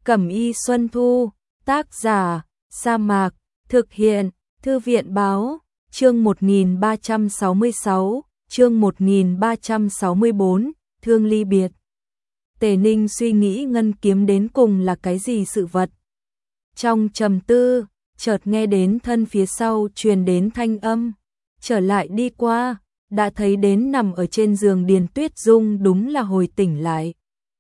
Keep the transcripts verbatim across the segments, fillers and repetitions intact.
Cẩm y Xuân Thu, tác giả, Sa Mạc, thực hiện, Thư viện báo, chương một nghìn ba trăm sáu mươi sáu, chương một nghìn ba trăm sáu mươi bốn, thương ly biệt. Tề Ninh suy nghĩ ngân kiếm đến cùng là cái gì sự vật. Trong trầm tư, chợt nghe đến thân phía sau truyền đến thanh âm, trở lại đi qua, đã thấy đến nằm ở trên giường Điền Tuyết Dung đúng là hồi tỉnh lại.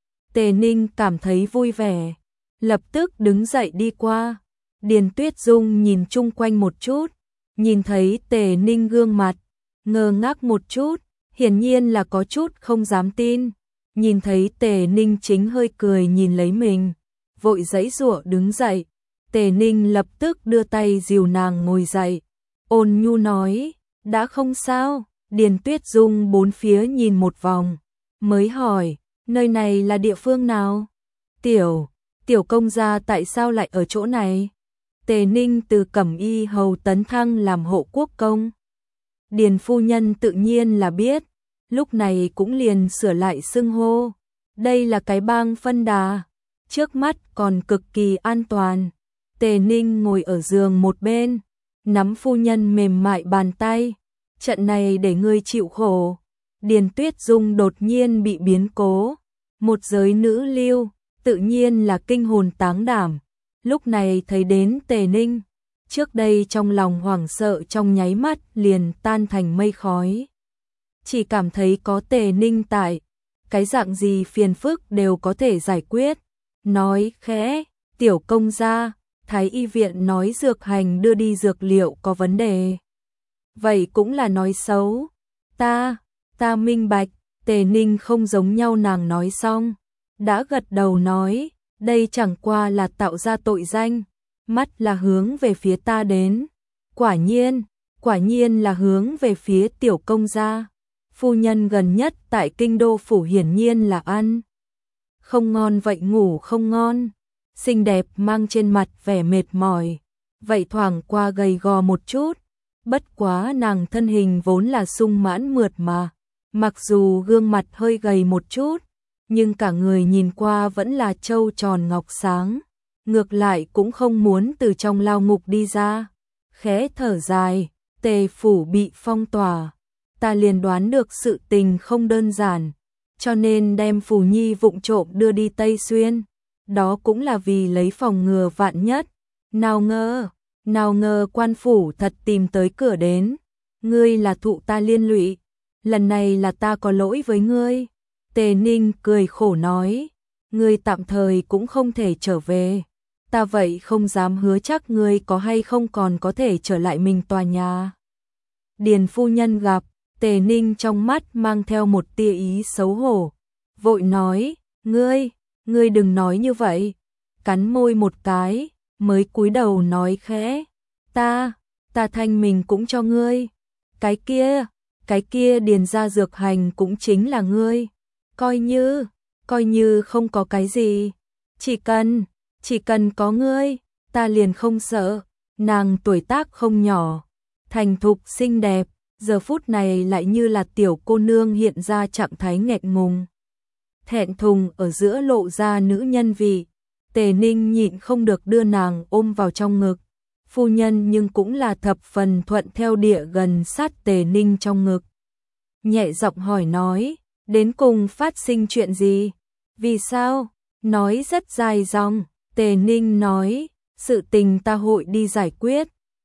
Tề Ninh cảm thấy vui vẻ, lập tức đứng dậy đi qua. Điền Tuyết Dung nhìn chung quanh một chút, nhìn thấy Tề Ninh gương mặt, ngơ ngác một chút, hiển nhiên là có chút không dám tin. Nhìn thấy Tề Ninh chính hơi cười nhìn lấy mình, vội giãy giụa đứng dậy. Tề Ninh lập tức đưa tay dìu nàng ngồi dậy, ôn nhu nói, đã không sao. Điền Tuyết Dung bốn phía nhìn một vòng, mới hỏi, nơi này là địa phương nào? Tiểu, tiểu công gia tại sao lại ở chỗ này? Tề Ninh từ Cẩm y hầu tấn thăng làm hộ quốc công. Điền phu nhân tự nhiên là biết, lúc này cũng liền sửa lại xưng hô. Đây là cái bang phân đà, trước mắt còn cực kỳ an toàn. Tề Ninh ngồi ở giường một bên, nắm phu nhân mềm mại bàn tay. Trận này để ngươi chịu khổ. Điền Tuyết Dung đột nhiên bị biến cố. Một giới nữ lưu, tự nhiên là kinh hồn táng đảm. Lúc này thấy đến Tề Ninh, trước đây trong lòng hoảng sợ trong nháy mắt liền tan thành mây khói. Chỉ cảm thấy có Tề Ninh tại, cái dạng gì phiền phức đều có thể giải quyết. Nói khẽ, tiểu công gia, Thái y viện nói dược hành đưa đi dược liệu có vấn đề. Vậy cũng là nói xấu. Ta, ta minh bạch. Tề Ninh không giống nhau nàng nói xong, đã gật đầu nói, đây chẳng qua là tạo ra tội danh, mắt là hướng về phía ta đến. Quả nhiên, quả nhiên là hướng về phía tiểu công gia. Phu nhân gần nhất tại kinh đô phủ hiển nhiên là ăn không ngon vậy ngủ không ngon. Xinh đẹp mang trên mặt vẻ mệt mỏi, vậy thoảng qua gầy gò một chút. Bất quá nàng thân hình vốn là sung mãn mượt mà, mặc dù gương mặt hơi gầy một chút, nhưng cả người nhìn qua vẫn là trâu tròn ngọc sáng, ngược lại cũng không muốn từ trong lao ngục đi ra. Khẽ thở dài, Tề phủ bị phong tỏa, ta liền đoán được sự tình không đơn giản, cho nên đem Phù Nhi vụng trộm đưa đi Tây Xuyên, đó cũng là vì lấy phòng ngừa vạn nhất. Nào ngờ, nào ngờ quan phủ thật tìm tới cửa đến. Ngươi là thụ ta liên lụy, lần này là ta có lỗi với ngươi. Tề Ninh cười khổ nói, ngươi tạm thời cũng không thể trở về, ta vậy không dám hứa chắc ngươi có hay không còn có thể trở lại mình tòa nhà. Điền phu nhân gặp Tề Ninh trong mắt mang theo một tia ý xấu hổ, vội nói, ngươi, ngươi đừng nói như vậy. Cắn môi một cái, mới cúi đầu nói khẽ, ta, ta thanh mình cũng cho ngươi. Cái kia, cái kia điền ra dược hành cũng chính là ngươi. Coi như, coi như không có cái gì. Chỉ cần, chỉ cần có ngươi, ta liền không sợ. Nàng tuổi tác không nhỏ, thành thục xinh đẹp, giờ phút này lại như là tiểu cô nương hiện ra trạng thái nghẹn ngùng. Thẹn thùng ở giữa lộ ra nữ nhân vị. Tề Ninh nhịn không được đưa nàng ôm vào trong ngực. Phu nhân nhưng cũng là thập phần thuận theo địa gần sát Tề Ninh trong ngực. Nhẹ giọng hỏi nói, đến cùng phát sinh chuyện gì? Vì sao? Nói rất dài dòng. Tề Ninh nói, sự tình ta hội đi giải quyết,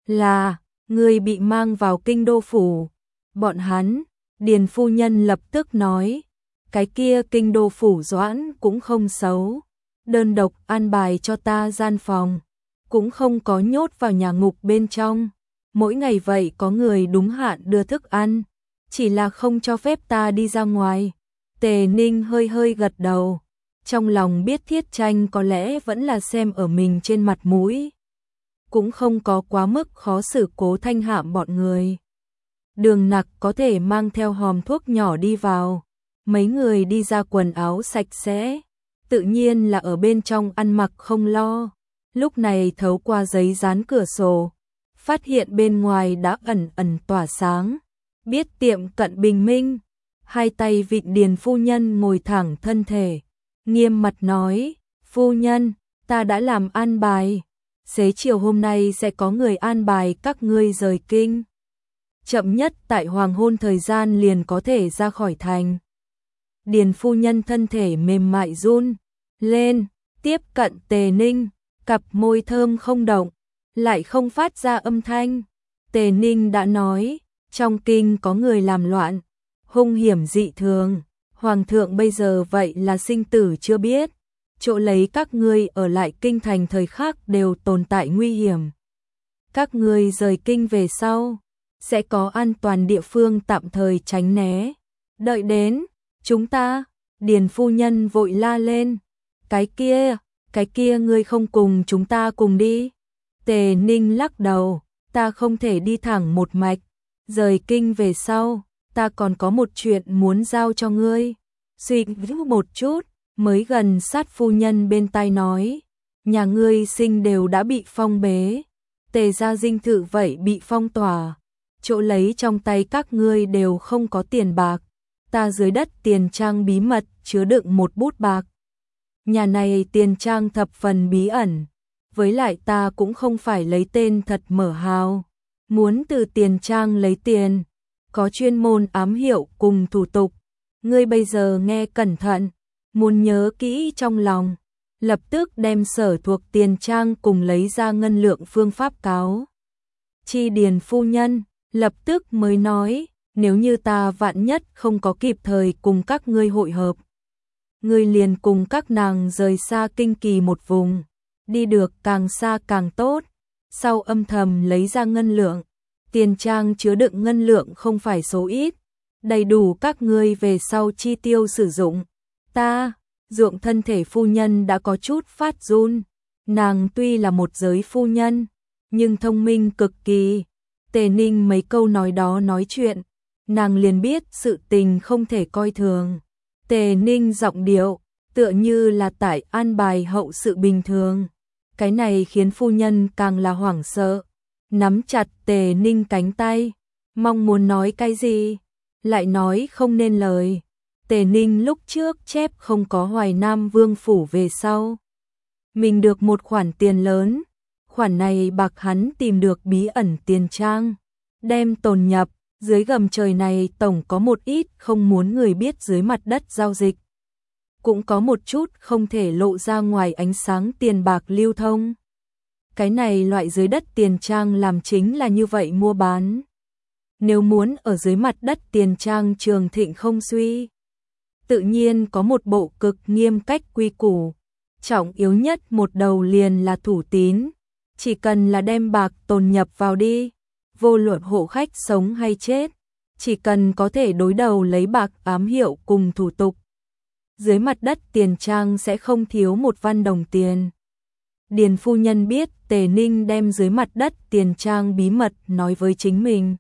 là người bị mang vào kinh đô phủ. Bọn hắn, Điền phu nhân lập tức nói, cái kia kinh đô phủ Doãn cũng không xấu, đơn độc an bài cho ta gian phòng, cũng không có nhốt vào nhà ngục bên trong. Mỗi ngày vậy có người đúng hạn đưa thức ăn, chỉ là không cho phép ta đi ra ngoài. Tề Ninh hơi hơi gật đầu, trong lòng biết Thiết Tranh có lẽ vẫn là xem ở mình trên mặt mũi, cũng không có quá mức khó xử Cố Thanh Hạm bọn người. Đường Nặc có thể mang theo hòm thuốc nhỏ đi vào, mấy người đi ra quần áo sạch sẽ, tự nhiên là ở bên trong ăn mặc không lo. Lúc này thấu qua giấy dán cửa sổ, phát hiện bên ngoài đã ẩn ẩn tỏa sáng, biết tiệm cận bình minh. Hai tay vịn Điền phu nhân ngồi thẳng thân thể, nghiêm mặt nói, phu nhân, ta đã làm an bài, xế chiều hôm nay sẽ có người an bài các ngươi rời kinh. Chậm nhất tại hoàng hôn thời gian liền có thể ra khỏi thành. Điền phu nhân thân thể mềm mại run lên, tiếp cận Tề Ninh, cặp môi thơm không động, lại không phát ra âm thanh. Tề Ninh đã nói, trong kinh có người làm loạn, hung hiểm dị thường, hoàng thượng bây giờ vậy là sinh tử chưa biết, chỗ lấy các ngươi ở lại kinh thành thời khắc đều tồn tại nguy hiểm. Các ngươi rời kinh về sau, sẽ có an toàn địa phương tạm thời tránh né. Đợi đến, chúng ta, Điền phu nhân vội la lên, cái kia, cái kia ngươi không cùng chúng ta cùng đi. Tề Ninh lắc đầu, ta không thể đi thẳng một mạch, rời kinh về sau, ta còn có một chuyện muốn giao cho ngươi. Suy nghĩ một chút, mới gần sát phu nhân bên tai nói, nhà ngươi sinh đều đã bị phong bế, Tề gia dinh thự vậy bị phong tỏa, chỗ lấy trong tay các ngươi đều không có tiền bạc, ta dưới đất tiền trang bí mật chứa đựng một bút bạc. Nhà này tiền trang thập phần bí ẩn, với lại ta cũng không phải lấy tên thật mở hào, muốn từ tiền trang lấy tiền, có chuyên môn ám hiệu cùng thủ tục. Ngươi bây giờ nghe cẩn thận, muốn nhớ kỹ trong lòng, lập tức đem sở thuộc tiền trang cùng lấy ra ngân lượng phương pháp cáo. Chi Điền phu nhân lập tức mới nói, nếu như ta vạn nhất không có kịp thời cùng các ngươi hội hợp, ngươi liền cùng các nàng rời xa kinh kỳ một vùng, đi được càng xa càng tốt. Sau âm thầm lấy ra ngân lượng, tiền trang chứa đựng ngân lượng không phải số ít, đầy đủ các ngươi về sau chi tiêu sử dụng. Ta, Ruộng thân thể phu nhân đã có chút phát run, nàng tuy là một giới phu nhân, nhưng thông minh cực kỳ. Tề Ninh mấy câu nói đó nói chuyện, nàng liền biết sự tình không thể coi thường. Tề Ninh giọng điệu, tựa như là tại an bài hậu sự bình thường. Cái này khiến phu nhân càng là hoảng sợ, nắm chặt Tề Ninh cánh tay, mong muốn nói cái gì, lại nói không nên lời. Tề Ninh lúc trước chép không có Hoài Nam Vương phủ về sau, mình được một khoản tiền lớn, khoản này bạc hắn tìm được bí ẩn tiền trang, đem tồn nhập, dưới gầm trời này tổng có một ít không muốn người biết dưới mặt đất giao dịch. Cũng có một chút không thể lộ ra ngoài ánh sáng tiền bạc lưu thông. Cái này loại dưới đất tiền trang làm chính là như vậy mua bán. Nếu muốn ở dưới mặt đất tiền trang trường thịnh không suy, tự nhiên có một bộ cực nghiêm cách quy củ. Trọng yếu nhất một đầu liền là thủ tín, chỉ cần là đem bạc tồn nhập vào đi, vô luận hộ khách sống hay chết, chỉ cần có thể đối đầu lấy bạc ám hiệu cùng thủ tục, dưới mặt đất tiền trang sẽ không thiếu một văn đồng tiền. Điền phu nhân biết Tề Ninh đem dưới mặt đất tiền trang bí mật nói với chính mình,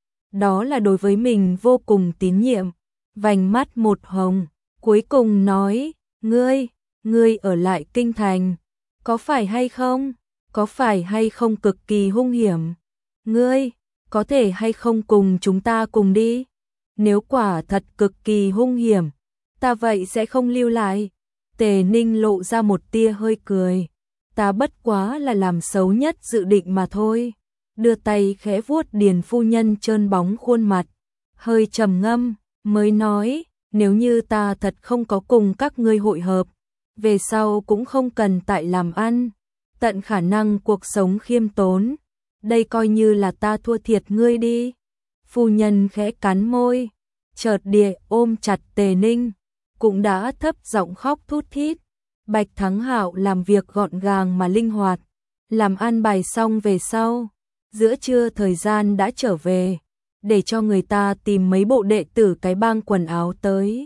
đó là đối với mình vô cùng tín nhiệm, vành mắt một hồng, cuối cùng nói, ngươi, ngươi ở lại kinh thành, có phải hay không, có phải hay không cực kỳ hung hiểm, ngươi, có thể hay không cùng chúng ta cùng đi, nếu quả thật cực kỳ hung hiểm, ta vậy sẽ không lưu lại. Tề Ninh lộ ra một tia hơi cười, ta bất quá là làm xấu nhất dự định mà thôi, đưa tay khẽ vuốt Điền phu nhân trơn bóng khuôn mặt, hơi trầm ngâm, mới nói, nếu như ta thật không có cùng các ngươi hội hợp, về sau cũng không cần tại làm ăn, tận khả năng cuộc sống khiêm tốn, đây coi như là ta thua thiệt ngươi đi. Phu nhân khẽ cắn môi, chợt địa ôm chặt Tề Ninh, cũng đã thấp giọng khóc thút thít. Bạch Thắng Hạo làm việc gọn gàng mà linh hoạt, làm an bài xong về sau, giữa trưa thời gian đã trở về, để cho người ta tìm mấy bộ đệ tử cái bang quần áo tới.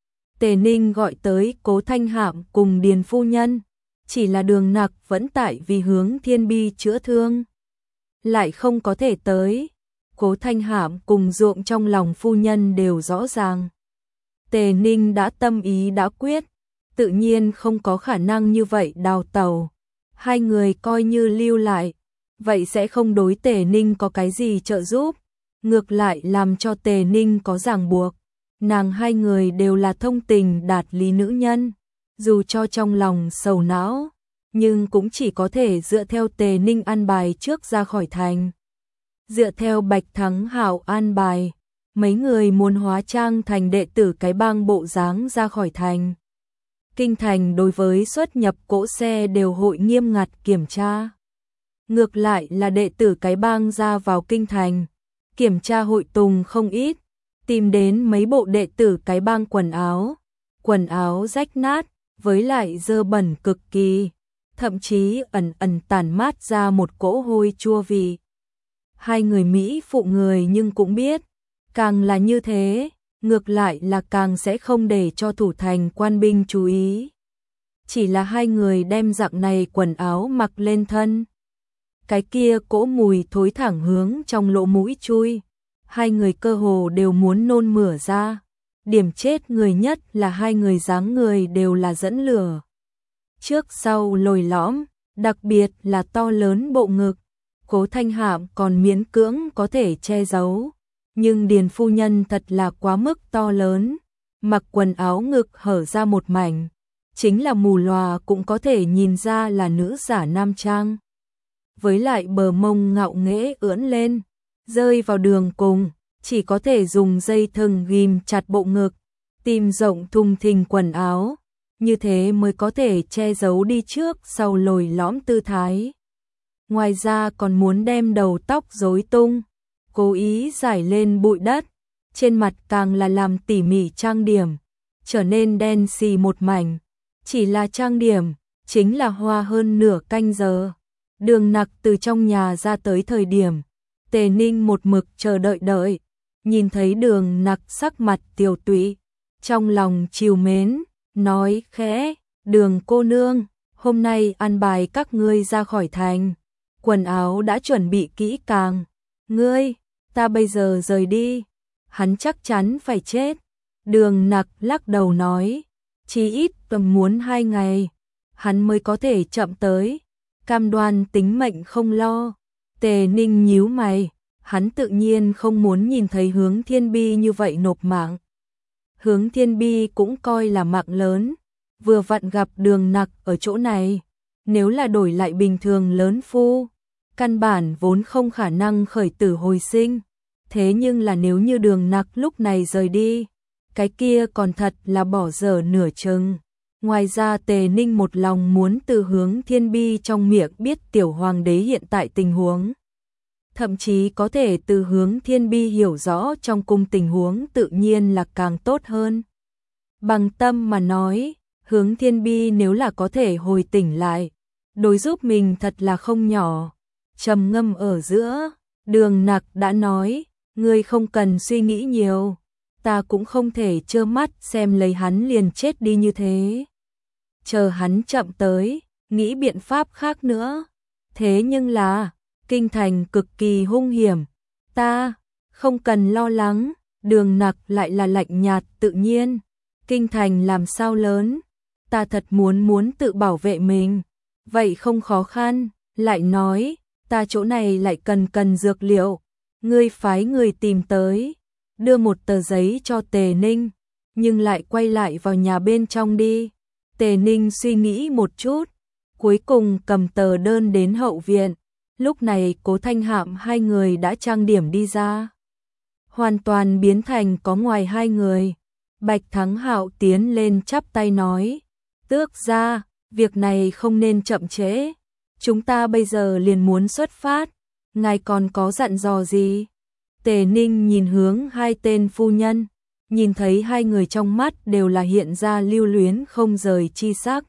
Tề Ninh gọi tới Cố Thanh Hạm cùng Điền phu nhân, chỉ là Đường Nặc vẫn tại vì hướng Thiên Bi chữa thương, lại không có thể tới. Cố Thanh Hạm cùng Ruộng trong lòng phu nhân đều rõ ràng. Tề Ninh đã tâm ý đã quyết, tự nhiên không có khả năng như vậy đào tẩu. Hai người coi như lưu lại, vậy sẽ không đối Tề Ninh có cái gì trợ giúp, ngược lại làm cho Tề Ninh có ràng buộc. Nàng hai người đều là thông tình đạt lý nữ nhân, dù cho trong lòng sầu não, nhưng cũng chỉ có thể dựa theo Tề Ninh an bài trước ra khỏi thành. Dựa theo Bạch Thắng Hạo an bài, mấy người muốn hóa trang thành đệ tử cái bang bộ dáng ra khỏi thành. Kinh thành đối với xuất nhập cỗ xe đều hội nghiêm ngặt kiểm tra. Ngược lại là đệ tử cái bang ra vào kinh thành, kiểm tra hội tùng không ít, tìm đến mấy bộ đệ tử cái bang quần áo, quần áo rách nát, với lại dơ bẩn cực kỳ, thậm chí ẩn ẩn tản mát ra một cỗ hôi chua vị. Hai người Mỹ phụ người nhưng cũng biết, càng là như thế, ngược lại là càng sẽ không để cho thủ thành quan binh chú ý. Chỉ là hai người đem dạng này quần áo mặc lên thân. Cái kia cỗ mùi thối thẳng hướng trong lỗ mũi chui. Hai người cơ hồ đều muốn nôn mửa ra. Điểm chết người nhất là hai người dáng người đều là dẫn lửa. Trước sau lồi lõm, đặc biệt là to lớn bộ ngực. Cố Thanh Hạm còn miễn cưỡng có thể che giấu. Nhưng Điền phu nhân thật là quá mức to lớn. Mặc quần áo ngực hở ra một mảnh. Chính là mù lòa cũng có thể nhìn ra là nữ giả nam trang. Với lại bờ mông ngạo nghễ ưỡn lên, rơi vào đường cùng, chỉ có thể dùng dây thừng ghim chặt bộ ngực, tìm rộng thùng thình quần áo, như thế mới có thể che giấu đi trước sau lồi lõm tư thái. Ngoài ra còn muốn đem đầu tóc rối tung, cố ý giải lên bụi đất, trên mặt càng là làm tỉ mỉ trang điểm, trở nên đen xì một mảnh, chỉ là trang điểm, chính là hoa hơn nửa canh giờ. Đường Nặc từ trong nhà ra tới thời điểm, Tề Ninh một mực chờ đợi đợi, nhìn thấy Đường Nặc sắc mặt tiều tụy, trong lòng trìu mến, nói khẽ, Đường cô nương, hôm nay an bài các ngươi ra khỏi thành, quần áo đã chuẩn bị kỹ càng, ngươi, ta bây giờ rời đi, hắn chắc chắn phải chết. Đường Nặc lắc đầu nói, chỉ ít tầm muốn hai ngày, hắn mới có thể chậm tới. Cam đoan tính mệnh không lo. Tề Ninh nhíu mày, hắn tự nhiên không muốn nhìn thấy Hướng Thiên Bi như vậy nộp mạng. Hướng Thiên Bi cũng coi là mạng lớn, vừa vặn gặp Đường Nặc ở chỗ này, nếu là đổi lại bình thường lớn phu, căn bản vốn không khả năng khởi tử hồi sinh, thế nhưng là nếu như Đường Nặc lúc này rời đi, cái kia còn thật là bỏ dở nửa chừng. Ngoài ra Tề Ninh một lòng muốn từ Hướng Thiên Bi trong miệng biết tiểu hoàng đế hiện tại tình huống. Thậm chí có thể từ Hướng Thiên Bi hiểu rõ trong cung tình huống tự nhiên là càng tốt hơn. Bằng tâm mà nói, Hướng Thiên Bi nếu là có thể hồi tỉnh lại, đối giúp mình thật là không nhỏ. Trầm ngâm ở giữa, Đường Nặc đã nói, ngươi không cần suy nghĩ nhiều, ta cũng không thể trơ mắt xem lấy hắn liền chết đi như thế. Chờ hắn chậm tới, nghĩ biện pháp khác nữa. Thế nhưng là, kinh thành cực kỳ hung hiểm, ta không cần lo lắng. Đường Nặc lại là lạnh nhạt tự nhiên. Kinh thành làm sao lớn, ta thật muốn muốn tự bảo vệ mình, vậy không khó khăn. Lại nói, ta chỗ này lại cần cần dược liệu, ngươi phái người tìm tới, đưa một tờ giấy cho Tề Ninh, nhưng lại quay lại vào nhà bên trong đi. Tề Ninh suy nghĩ một chút, cuối cùng cầm tờ đơn đến hậu viện. Lúc này Cố Thanh Hạm hai người đã trang điểm đi ra, hoàn toàn biến thành có ngoài hai người. Bạch Thắng Hạo tiến lên chắp tay nói, tước gia, việc này không nên chậm trễ, chúng ta bây giờ liền muốn xuất phát, ngài còn có dặn dò gì? Tề Ninh nhìn hướng hai tên phu nhân, nhìn thấy hai người trong mắt đều là hiện ra lưu luyến không rời chi sắc.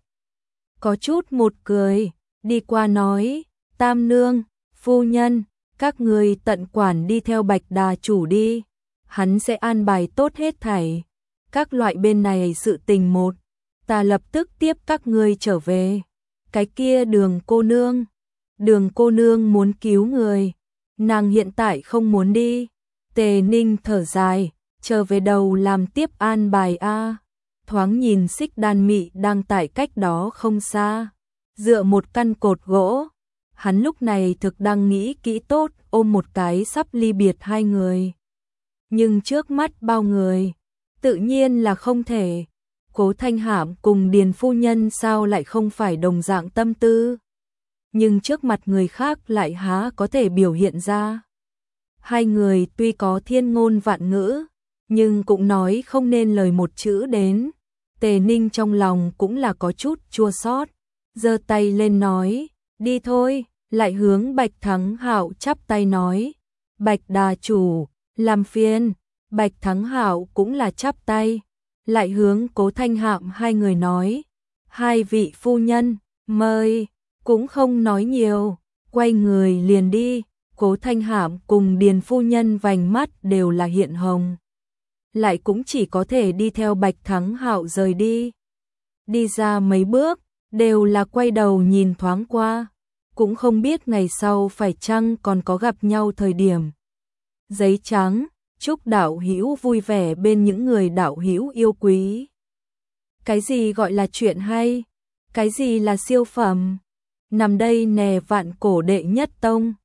Có chút một cười, đi qua nói, Tam nương, phu nhân, các người tận quản đi theo Bạch Đà chủ đi, hắn sẽ an bài tốt hết thảy. Các loại bên này sự tình một, ta lập tức tiếp các ngươi trở về. Cái kia Đường cô nương, Đường cô nương muốn cứu người, nàng hiện tại không muốn đi. Tề Ninh thở dài, trở về đầu làm tiếp an bài a. Thoáng nhìn Xích Đan Mị đang tại cách đó không xa, dựa một căn cột gỗ. Hắn lúc này thực đang nghĩ kỹ tốt ôm một cái sắp ly biệt hai người. Nhưng trước mắt bao người, tự nhiên là không thể. Cố Thanh Hạm cùng Điền phu nhân sao lại không phải đồng dạng tâm tư, nhưng trước mặt người khác lại há có thể biểu hiện ra. Hai người tuy có thiên ngôn vạn ngữ, nhưng cũng nói không nên lời một chữ đến. Tề Ninh trong lòng cũng là có chút chua xót, giơ tay lên nói, đi thôi, lại hướng Bạch Thắng Hạo chắp tay nói, Bạch đà chủ, làm phiền. Bạch Thắng Hạo cũng là chắp tay, lại hướng Cố Thanh Hạm hai người nói, hai vị phu nhân, mời, cũng không nói nhiều, quay người liền đi. Cố Thanh Hạm cùng Điền phu nhân vành mắt đều là hiện hồng, lại cũng chỉ có thể đi theo Bạch Thắng Hạo rời đi. Đi ra mấy bước, đều là quay đầu nhìn thoáng qua, cũng không biết ngày sau phải chăng còn có gặp nhau thời điểm. Giấy trắng, chúc đạo hữu vui vẻ bên những người đạo hữu yêu quý. Cái gì gọi là chuyện hay? Cái gì là siêu phẩm? Nằm đây nè vạn cổ đệ nhất tông.